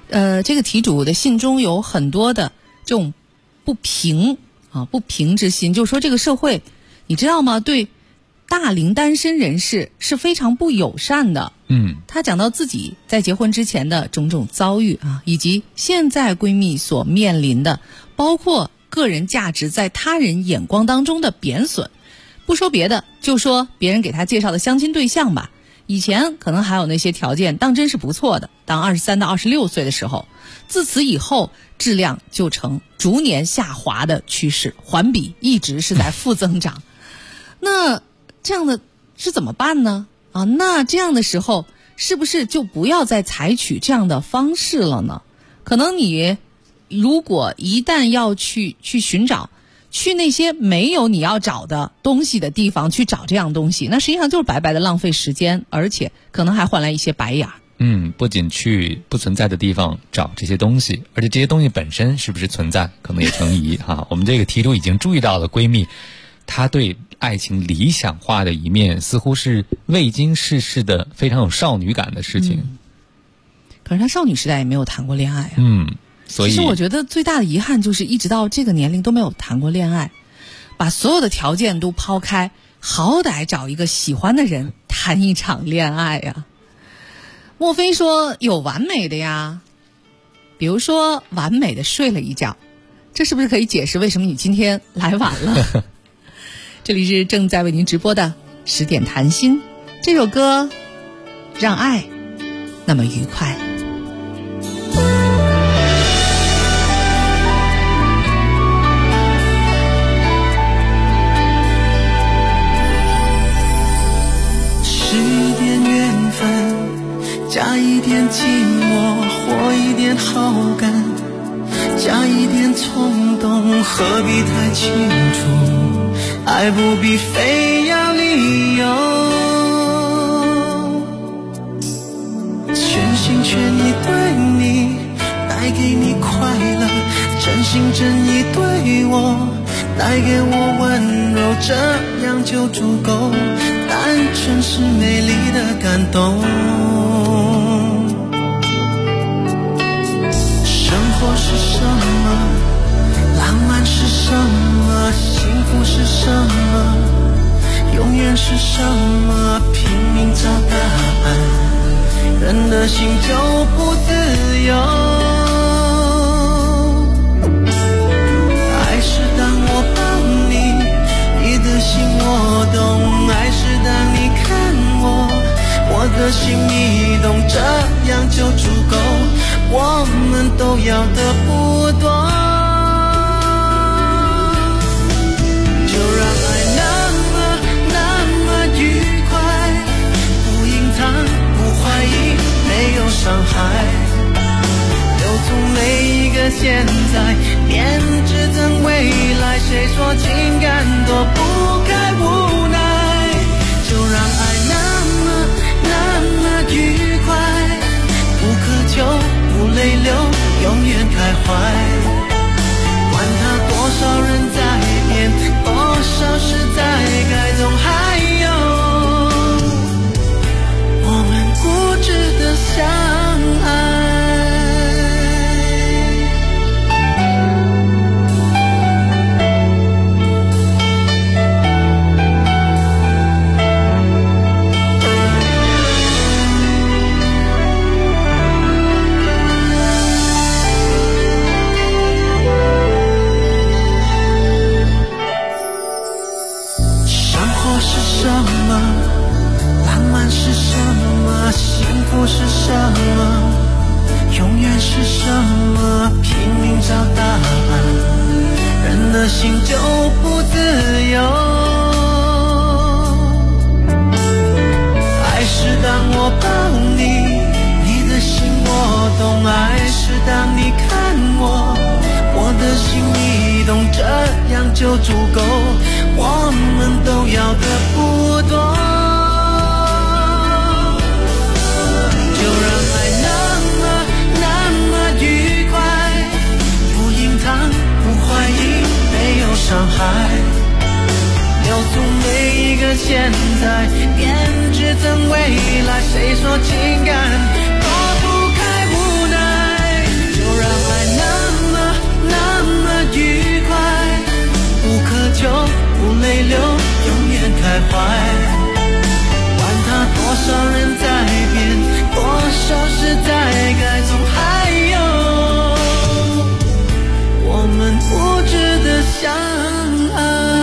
[SPEAKER 5] 这个题主的信中有很多的这种不平之心，就是说这个社会，你知道吗？对大龄单身人士是非常不友善的。他讲到自己在结婚之前的种种遭遇啊，以及现在闺蜜所面临的，包括个人价值在他人眼光当中的贬损。不说别的，就说别人给他介绍的相亲对象吧。以前可能还有那些条件当真是不错的，当23到26岁的时候，自此以后质量就呈逐年下滑的趋势，环比一直是在负增长。那这样的是怎么办呢？那这样的时候是不是就不要再采取这样的方式了呢？可能你如果一旦要去寻找，去那些没有你要找的东西的地方去找这样东西，那实际上就是白白的浪费时间，而且可能还换来一些白眼。
[SPEAKER 10] 不仅去不存在的地方找这些东西，而且这些东西本身是不是存在，可能也成疑哈。我们这个题主已经注意到了闺蜜，她对爱情理想化的一面，似乎是未经世事的非常有少女感的事情。
[SPEAKER 5] 可是她少女时代也没有谈过恋爱啊。
[SPEAKER 10] 所以
[SPEAKER 5] 其实我觉得最大的遗憾就是一直到这个年龄都没有谈过恋爱，把所有的条件都抛开，好歹找一个喜欢的人谈一场恋爱呀。莫非说有完美的呀？比如说完美的睡了一觉，这是不是可以解释为什么你今天来晚了？这里是正在为您直播的10点谈心，这首歌让爱那么愉快。
[SPEAKER 11] 加一点寂寞或一点好感，加一点冲动，何必太清楚，爱不必非要理由，全心全意对你，带给你快乐，真心真意对我，带给我温柔，这样就足够，单纯是美丽的感动。生活是什么？浪漫是什么？幸福是什么？永远是什么？拼命找答案，人的心就不自由。爱是当我抱你，你的心我懂，爱是当你看我的心你懂，这样就足够，我们都要的不多，就让爱那么愉快，不隐藏不怀疑，没有伤害，留住每一个现在，编织成未来，谁说情感躲不开无奈，就让爱那么愉快，不苛求不泪流，永远开怀，管他多少人在变，多少事在改，总还有我们固执的相爱。是什么？永远是什么？拼命找答案，人的心就不自由。爱是当我抱你，你的心我懂，爱是当你看我的心你懂，这样就足够，我们都要的不多。伤害，留住每一个现在，编织成未来，谁说情感躲不开无奈， 徘管他多少人在变，多少时代改总还有我们不值得相爱。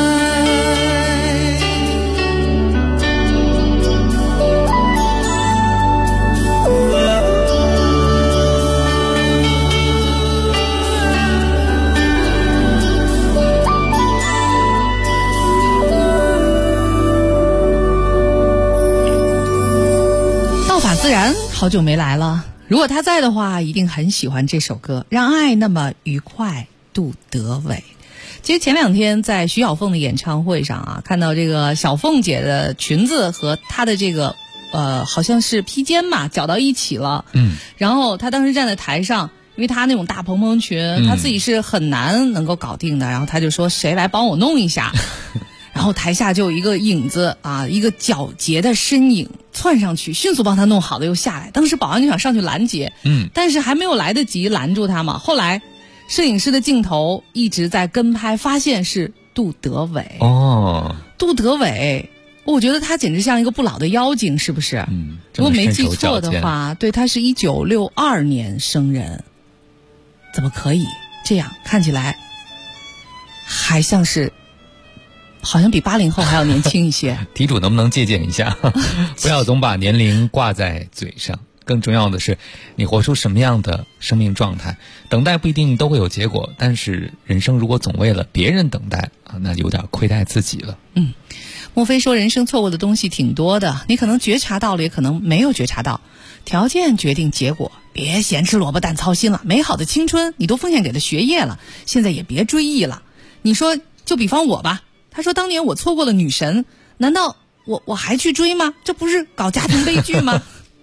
[SPEAKER 5] 自然好久没来了，如果他在的话一定很喜欢这首歌，让爱那么愉快，杜德伟。其实前2天在徐小凤的演唱会上啊，看到这个小凤姐的裙子和她的这个好像是披肩嘛，绞到一起了。然后她当时站在台上，因为她那种大蓬蓬裙，她自己是很难能够搞定的，然后她就说谁来帮我弄一下。然后台下就有一个影子啊，一个皎洁的身影窜上去，迅速帮他弄好了又下来。当时保安就想上去拦截，但是还没有来得及拦住他嘛。后来摄影师的镜头一直在跟拍，发现是杜德伟。杜德伟，我觉得他简直像一个不老的妖精，是不是？如果没记错的话，对，他是1962年生人，怎么可以这样？看起来还像是。好像比80后还要年轻一些。
[SPEAKER 10] 题主能不能借鉴一下？不要总把年龄挂在嘴上，更重要的是你活出什么样的生命状态。等待不一定都会有结果，但是人生如果总为了别人等待啊，那有点亏待自己了。
[SPEAKER 5] 莫非说人生错过的东西挺多的，你可能觉察到了，也可能没有觉察到。条件决定结果，别咸吃萝卜淡操心了。美好的青春你都奉献给了学业了，现在也别追忆了。你说就比方我吧，他说当年我错过了女神，难道我还去追吗？这不是搞家庭悲剧吗？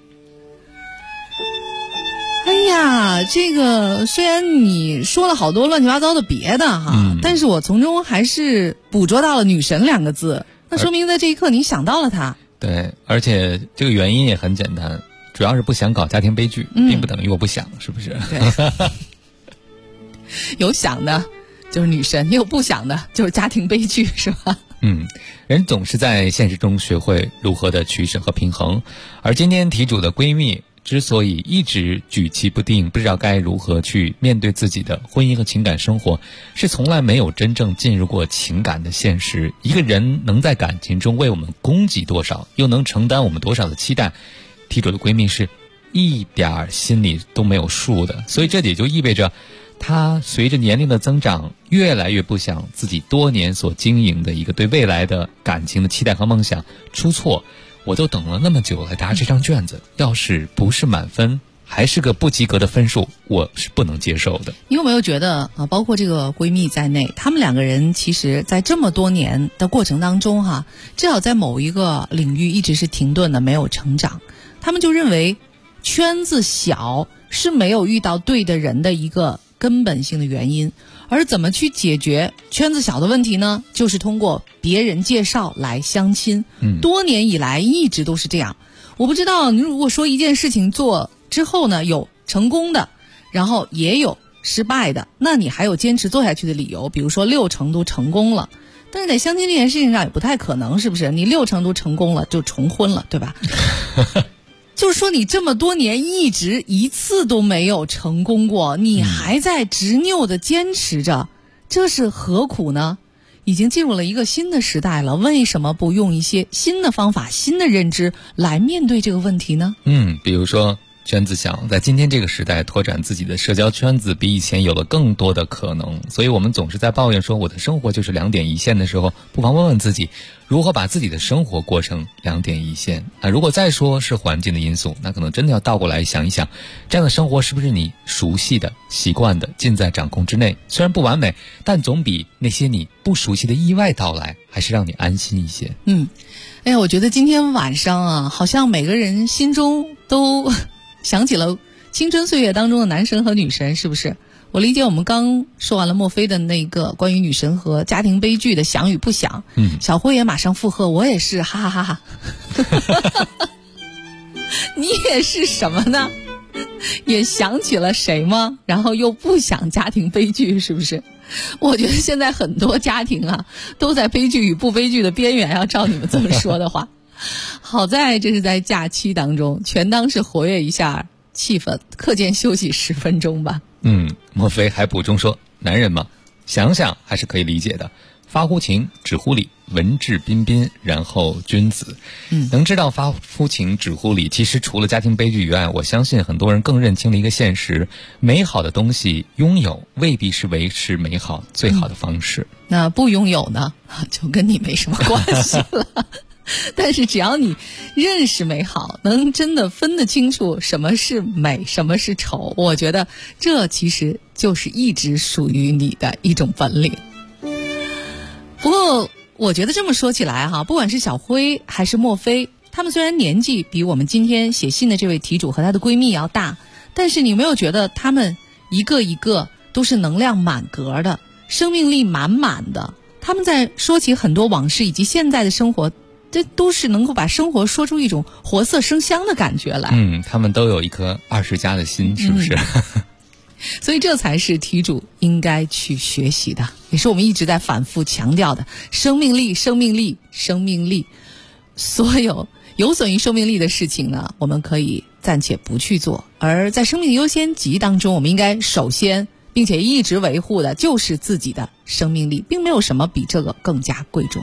[SPEAKER 5] 哎呀，这个虽然你说了好多乱七八糟的别的哈，但是我从中还是捕捉到了女神2个字，那说明在这一刻你想到了她。
[SPEAKER 10] 对，而且这个原因也很简单，主要是不想搞家庭悲剧，并不等于我不想，是不是？
[SPEAKER 5] 对。有想的就是女神，也有不想的就是家庭悲剧，是吧？
[SPEAKER 10] 人总是在现实中学会如何的取舍和平衡，而今天题主的闺蜜之所以一直举棋不定，不知道该如何去面对自己的婚姻和情感生活，是从来没有真正进入过情感的现实。一个人能在感情中为我们供给多少，又能承担我们多少的期待，题主的闺蜜是一点心里都没有数的。所以这也就意味着她随着年龄的增长，越来越不想自己多年所经营的一个对未来的感情的期待和梦想出错。我都等了那么久来答这张卷子，要是不是满分，还是个不及格的分数，我是不能接受的。
[SPEAKER 5] 你有没有觉得啊，包括这个闺蜜在内，她们2个人其实在这么多年的过程当中哈，至少在某一个领域一直是停顿的，没有成长。她们就认为圈子小是没有遇到对的人的一个根本性的原因，而怎么去解决圈子小的问题呢？就是通过别人介绍来相亲。多年以来一直都是这样。我不知道你如果说一件事情做之后呢，有成功的，然后也有失败的，那你还有坚持做下去的理由，比如说6成都成功了。但是在相亲这件事情上也不太可能，是不是？你6成都成功了就重婚了，对吧？就是说你这么多年一直一次都没有成功过，你还在执拗的坚持着，这是何苦呢？已经进入了一个新的时代了，为什么不用一些新的方法、新的认知来面对这个问题呢？
[SPEAKER 10] 比如说圈子小，在今天这个时代拓展自己的社交圈子比以前有了更多的可能，所以我们总是在抱怨说我的生活就是2点一线的时候，不妨问问自己如何把自己的生活过成2点一线。如果再说是环境的因素，那可能真的要倒过来想一想，这样的生活是不是你熟悉的、习惯的，尽在掌控之内。虽然不完美，但总比那些你不熟悉的意外到来还是让你安心一些。
[SPEAKER 5] 哎呀，我觉得今天晚上啊，好像每个人心中都想起了青春岁月当中的男神和女神，是不是？我理解我们刚说完了莫非的那个关于女神和家庭悲剧的想与不想，小辉也马上附和，我也是，哈哈哈哈。你也是什么呢？也想起了谁吗？然后又不想家庭悲剧，是不是？ 我觉得现在很多家庭啊，都在悲剧与不悲剧的边缘，要照你们这么说的话。好在这是在假期当中，全当是活跃一下气氛，课间休息10分钟吧。
[SPEAKER 10] 莫非还补充说，男人嘛，想想还是可以理解的。发乎情，止乎礼，文质彬彬，然后君子。能知道发乎情，止乎礼，其实除了家庭悲剧以外，我相信很多人更认清了一个现实：美好的东西拥有未必是维持美好最好的方式。
[SPEAKER 5] 那不拥有呢，就跟你没什么关系了。但是只要你认识美好，能真的分得清楚什么是美，什么是丑，我觉得这其实就是一直属于你的一种本领。不过我觉得这么说起来哈，不管是小辉还是莫非，他们虽然年纪比我们今天写信的这位题主和她的闺蜜要大，但是你有没有觉得他们一个一个都是能量满格的，生命力满满的？他们在说起很多往事以及现在的生活，这都是能够把生活说出一种活色生香的感觉来。
[SPEAKER 10] 他们都有一颗20加的心，是不是？
[SPEAKER 5] 所以这才是题主应该去学习的，也是我们一直在反复强调的生命力，生命力，生命力。所有有损于生命力的事情呢，我们可以暂且不去做，而在生命优先级当中，我们应该首先并且一直维护的就是自己的生命力，并没有什么比这个更加贵重。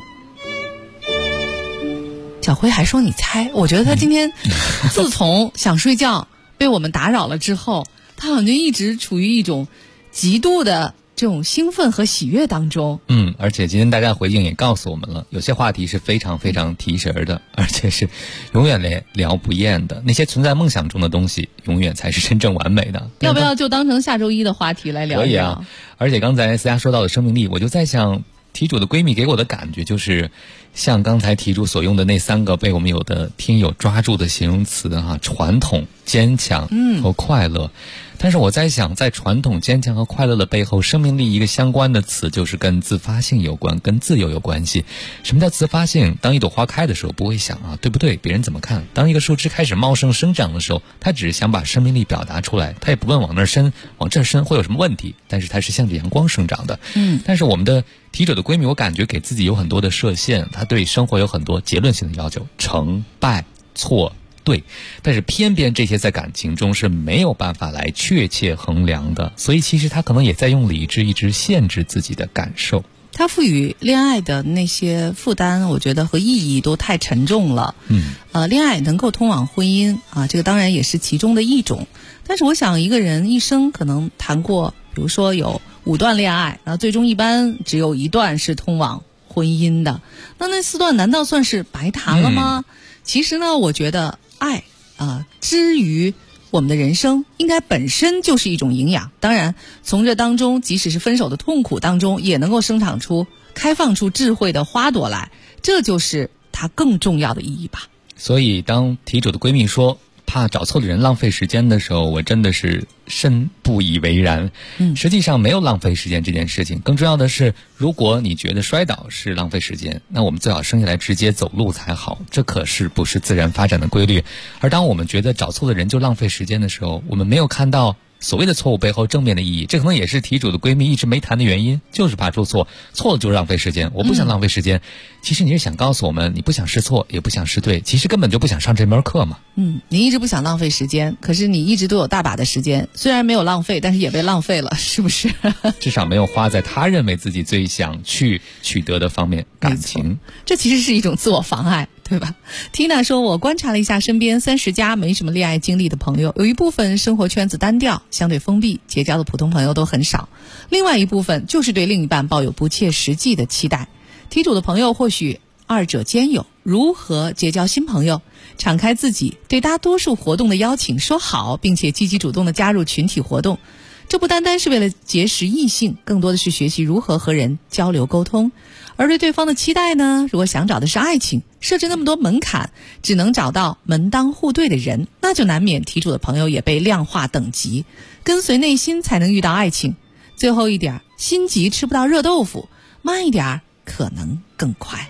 [SPEAKER 5] 小辉还说你猜，我觉得他今天自从想睡觉被我们打扰了之后，他好像就一直处于一种极度的这种兴奋和喜悦当中。
[SPEAKER 10] 而且今天大家回应也告诉我们了，有些话题是非常非常提神的，而且是永远聊不厌的。那些存在梦想中的东西，永远才是真正完美的。
[SPEAKER 5] 要不要就当成下周一的话题来聊一聊？
[SPEAKER 10] 可以啊。而且刚才思佳说到的生命力，我就在想，题主的闺蜜给我的感觉就是像刚才题主所用的那3个被我们有的听友抓住的形容词啊，传统、坚强和快乐。但是我在想，在传统、坚强和快乐的背后，生命力一个相关的词就是跟自发性有关，跟自由有关系。什么叫自发性？当一朵花开的时候，不会想对不对，别人怎么看。当一个树枝开始茂盛生长的时候，它只是想把生命力表达出来，它也不问往那儿伸，往这儿伸会有什么问题，但是它是向着阳光生长的。但是我们的题主的闺蜜，我感觉给自己有很多的设限，她对生活有很多结论性的要求，成败错对，但是偏偏这些在感情中是没有办法来确切衡量的，所以其实他可能也在用理智一直限制自己的感受。
[SPEAKER 5] 他赋予恋爱的那些负担，我觉得和意义都太沉重了。恋爱能够通往婚姻啊，这个当然也是其中的一种。但是我想，一个人一生可能谈过，比如说有5段恋爱，然后最终一般只有1段是通往婚姻的。那4段难道算是白谈了吗？其实呢，我觉得爱之于我们的人生应该本身就是一种营养，当然从这当中即使是分手的痛苦当中也能够生长出开放出智慧的花朵来，这就是它更重要的意义吧。
[SPEAKER 10] 所以当题主的闺蜜说怕找错的人浪费时间的时候，我真的是深不以为然。实际上没有浪费时间这件事情，更重要的是，如果你觉得摔倒是浪费时间，那我们最好生下来直接走路才好，这可是不是自然发展的规律。而当我们觉得找错的人就浪费时间的时候，我们没有看到所谓的错误背后正面的意义，这可能也是题主的闺蜜一直没谈的原因，就是怕出错，错了就浪费时间，我不想浪费时间。其实你是想告诉我们，你不想试错，也不想试对，其实根本就不想上这门课嘛。
[SPEAKER 5] 你一直不想浪费时间，可是你一直都有大把的时间，虽然没有浪费，但是也被浪费了，是不是？
[SPEAKER 10] 至少没有花在他认为自己最想去取得的方面，感情。
[SPEAKER 5] 这其实是一种自我妨碍，对吧？ Tina 说，我观察了一下身边30加没什么恋爱经历的朋友，有一部分生活圈子单调，相对封闭，结交的普通朋友都很少，另外一部分就是对另一半抱有不切实际的期待。题主的朋友或许二者兼有，如何结交新朋友？敞开自己，对大多数活动的邀请说好，并且积极主动的加入群体活动。这不单单是为了结识异性，更多的是学习如何和人交流沟通。而对对方的期待呢，如果想找的是爱情，设置那么多门槛，只能找到门当户对的人，那就难免题主的朋友也被量化等级，跟随内心才能遇到爱情。最后一点，心急吃不到热豆腐，慢一点可能更快。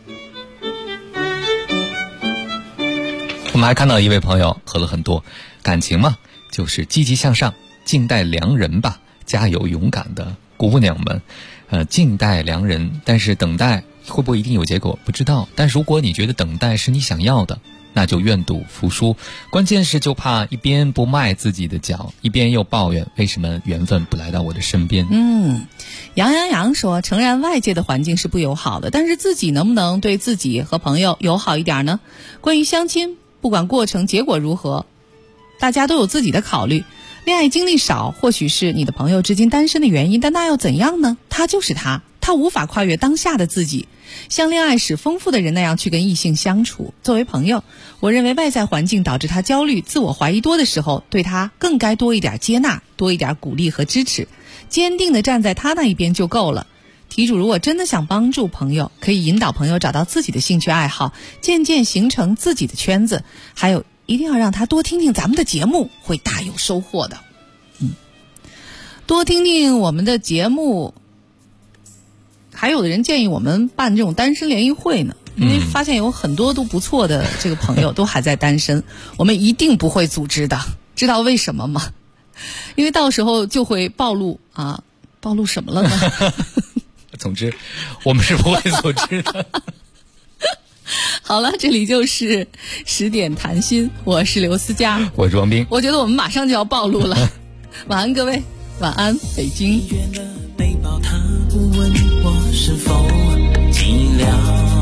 [SPEAKER 10] 我们还看到一位朋友喝了很多，感情嘛，就是积极向上，静待良人吧，加油勇敢的姑娘们，静待良人，但是等待会不会一定有结果不知道，但如果你觉得等待是你想要的，那就愿赌服输。关键是就怕一边不迈自己的脚，一边又抱怨为什么缘分不来到我的身边。
[SPEAKER 5] 杨说，诚然外界的环境是不友好的，但是自己能不能对自己和朋友友好一点呢？关于相亲，不管过程结果如何，大家都有自己的考虑。恋爱经历少，或许是你的朋友至今单身的原因，但那又怎样呢？他就是他无法跨越当下的自己，像恋爱史丰富的人那样去跟异性相处。作为朋友，我认为外在环境导致他焦虑、自我怀疑多的时候，对他更该多一点接纳，多一点鼓励和支持，坚定地站在他那一边就够了。题主如果真的想帮助朋友，可以引导朋友找到自己的兴趣爱好，渐渐形成自己的圈子，还有一定要让他多听听咱们的节目，会大有收获的。多听听我们的节目。还有的人建议我们办这种单身联谊会呢，因为发现有很多都不错的这个朋友都还在单身，我们一定不会组织的。知道为什么吗？因为到时候就会暴露什么了呢？
[SPEAKER 10] 总之我们是不会组织的。
[SPEAKER 5] 好了，这里就是10点谈心，我是刘思佳，
[SPEAKER 10] 我是王斌。
[SPEAKER 5] 我觉得我们马上就要暴露了。晚安各位，晚安北京。
[SPEAKER 11] 他不问我是否寂寥，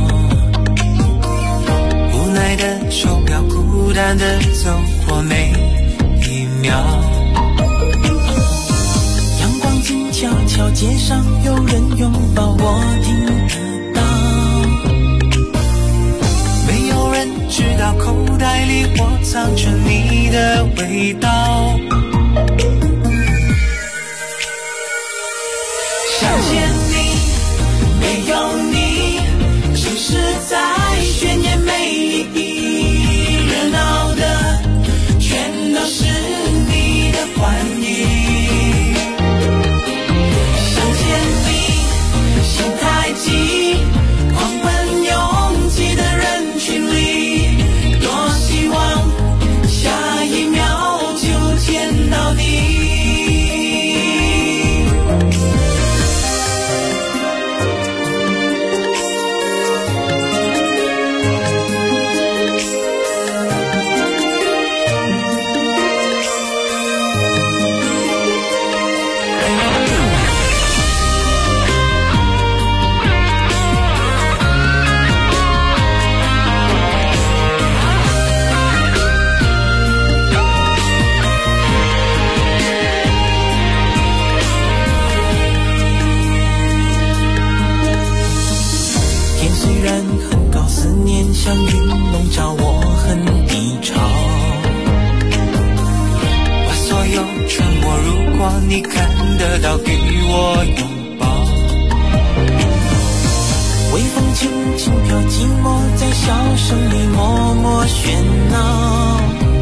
[SPEAKER 11] 无奈的手表孤单的走过每一秒，阳光静悄悄，街上有人拥抱我听得到，没有人知道口袋里我藏着你的味道，想见你，没有你，城市再绚艳美丽，热闹的全都是你的欢迎。想见你，心太急，狂奔拥挤的人群里，多希望下一秒就见到你。像云笼罩我很低潮，把所有沉默如果你看得到给我拥抱，微风轻轻飘，寂寞在笑声里默默喧闹，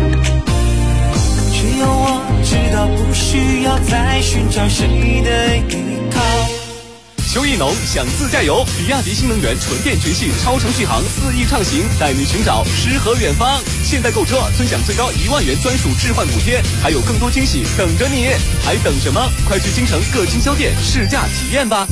[SPEAKER 11] 只有我知道不需要再寻找谁的依靠。
[SPEAKER 20] 秋意浓，想自驾游，比亚迪新能源纯电全系超长续航4翼畅行，带你寻找诗和远方。现在购车尊享最高1万元专属置换补贴，还有更多惊喜等着你，还等什么？快去京城各经销店试驾体验吧！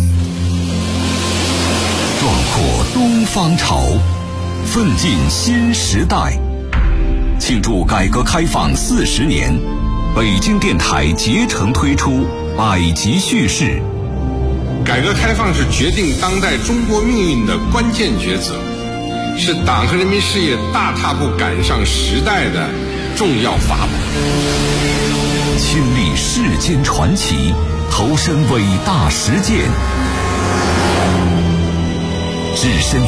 [SPEAKER 13] 壮阔东方潮，奋进新时代。庆祝改革开放40年，北京电台竭诚推出百集叙事。
[SPEAKER 21] 改革开放是决定当代中国命运的关键抉择，是党和人民事业大踏步赶上时代的重要法宝。
[SPEAKER 13] 亲历世间传奇，投身伟大实践，置身